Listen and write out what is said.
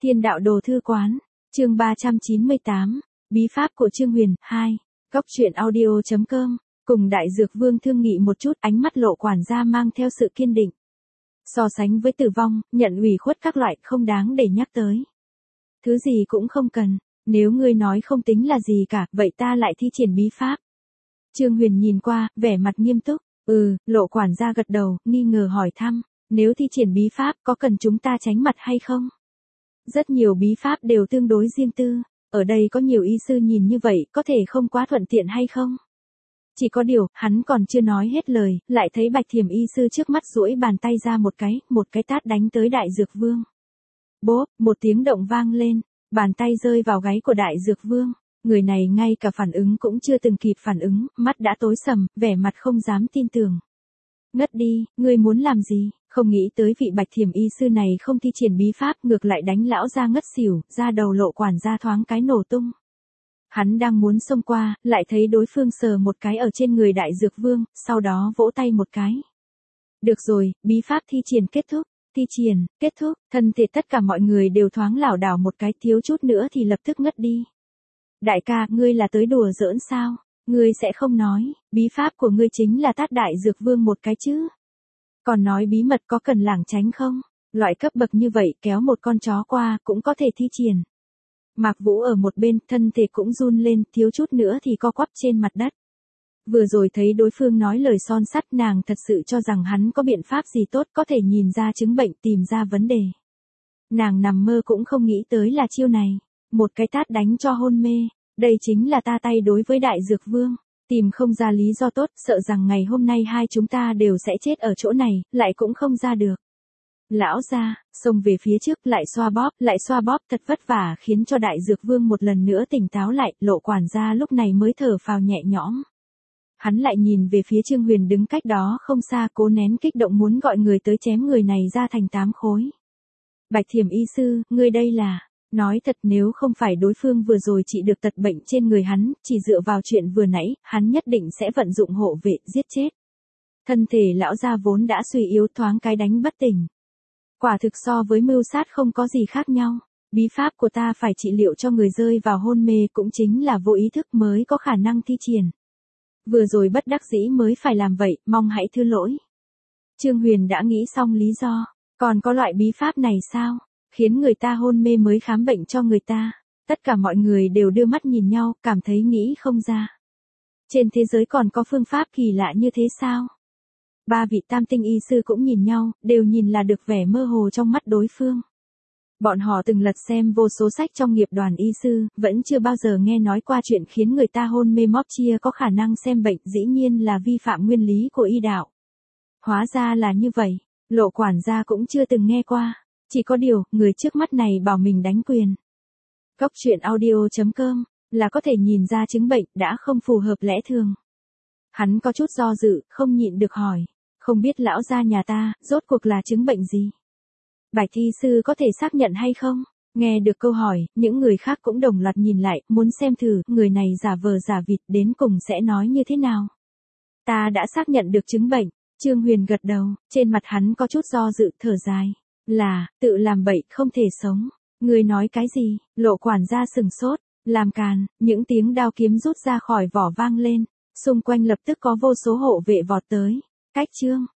Thiên đạo đồ thư quán, chương 398, bí pháp của Trương Huyền, 2, góc truyện audio.com, cùng Đại Dược Vương thương nghị một chút, ánh mắt Lộ quản gia mang theo sự kiên định. So sánh với tử vong, nhận ủy khuất các loại không đáng để nhắc tới. Thứ gì cũng không cần, nếu ngươi nói không tính là gì cả, vậy ta lại thi triển bí pháp. Trương Huyền nhìn qua, vẻ mặt nghiêm túc, Lộ quản gia gật đầu, nghi ngờ hỏi thăm, nếu thi triển bí pháp có cần chúng ta tránh mặt hay không? Rất nhiều bí pháp đều tương đối riêng tư, ở đây có nhiều y sư nhìn như vậy, có thể không quá thuận tiện hay không? Chỉ có điều, hắn còn chưa nói hết lời, lại thấy Bạch Thiểm y sư trước mắt duỗi bàn tay ra một cái tát đánh tới Đại Dược Vương. Bốp, một tiếng động vang lên, bàn tay rơi vào gáy của Đại Dược Vương. Người này ngay cả phản ứng cũng chưa từng kịp phản ứng, mắt đã tối sầm, vẻ mặt không dám tin tưởng. Ngất đi, ngươi muốn làm gì? Không nghĩ tới vị Bạch Thiểm y sư này không thi triển bí pháp, ngược lại đánh lão ra ngất xỉu, ra đầu Lộ quản gia thoáng cái nổ tung. Hắn đang muốn xông qua, lại thấy đối phương sờ một cái ở trên người Đại Dược Vương, sau đó vỗ tay một cái. Được rồi, bí pháp thi triển kết thúc. Thi triển, kết thúc, thân thể tất cả mọi người đều thoáng lảo đảo một cái, thiếu chút nữa thì lập tức ngất đi. Đại ca, ngươi là tới đùa giỡn sao? Ngươi sẽ không nói, bí pháp của ngươi chính là tát Đại Dược Vương một cái chứ? Còn nói bí mật có cần lảng tránh không? Loại cấp bậc như vậy kéo một con chó qua cũng có thể thi triển. Mạc Vũ ở một bên, thân thể cũng run lên, thiếu chút nữa thì co quắp trên mặt đất. Vừa rồi thấy đối phương nói lời son sắt, nàng thật sự cho rằng hắn có biện pháp gì tốt có thể nhìn ra chứng bệnh, tìm ra vấn đề. Nàng nằm mơ cũng không nghĩ tới là chiêu này. Một cái tát đánh cho hôn mê, đây chính là ta tay đối với Đại Dược Vương. Tìm không ra lý do tốt, sợ rằng ngày hôm nay hai chúng ta đều sẽ chết ở chỗ này, lại cũng không ra được. Lão ra, xông về phía trước, lại xoa bóp thật vất vả, khiến cho Đại Dược Vương một lần nữa tỉnh táo lại. Lộ quản gia lúc này mới thở phào nhẹ nhõm. Hắn lại nhìn về phía Trương Huyền đứng cách đó không xa, cố nén kích động muốn gọi người tới chém người này ra thành 8 khối. Bạch Thiểm y sư, ngươi đây là... Nói thật, nếu không phải đối phương vừa rồi trị được tật bệnh trên người hắn, chỉ dựa vào chuyện vừa nãy, hắn nhất định sẽ vận dụng hộ vệ, giết chết. Thân thể lão gia vốn đã suy yếu, thoáng cái đánh bất tỉnh. Quả thực so với mưu sát không có gì khác nhau. Bí pháp của ta phải trị liệu cho người rơi vào hôn mê, cũng chính là vô ý thức mới có khả năng thi triển. Vừa rồi bất đắc dĩ mới phải làm vậy, mong hãy thứ lỗi. Trương Huyền đã nghĩ xong lý do, còn có loại bí pháp này sao? Khiến người ta hôn mê mới khám bệnh cho người ta. Tất cả mọi người đều đưa mắt nhìn nhau, cảm thấy nghĩ không ra. Trên thế giới còn có phương pháp kỳ lạ như thế sao? Ba vị tam tinh y sư cũng nhìn nhau, đều nhìn là được vẻ mơ hồ trong mắt đối phương. Bọn họ từng lật xem vô số sách trong nghiệp đoàn y sư, vẫn chưa bao giờ nghe nói qua chuyện khiến người ta hôn mê móp chia có khả năng xem bệnh, dĩ nhiên là vi phạm nguyên lý của y đạo. Hóa ra là như vậy, Lộ quản gia cũng chưa từng nghe qua. Chỉ có điều, người trước mắt này bảo mình đánh quyền. Góc truyện audio.com, là có thể nhìn ra chứng bệnh đã không phù hợp lẽ thường. Hắn có chút do dự, không nhịn được hỏi. Không biết lão gia nhà ta, rốt cuộc là chứng bệnh gì? Bạch y sư có thể xác nhận hay không? Nghe được câu hỏi, những người khác cũng đồng loạt nhìn lại, muốn xem thử, người này giả vờ giả vịt đến cùng sẽ nói như thế nào. Ta đã xác nhận được chứng bệnh. Trương Huyền gật đầu, trên mặt hắn có chút do dự, thở dài. Là, tự làm bậy, không thể sống. Người nói cái gì? Lộ quản gia sừng sốt, làm càn, những tiếng đao kiếm rút ra khỏi vỏ vang lên. Xung quanh lập tức có vô số hộ vệ vọt tới. Cách Trương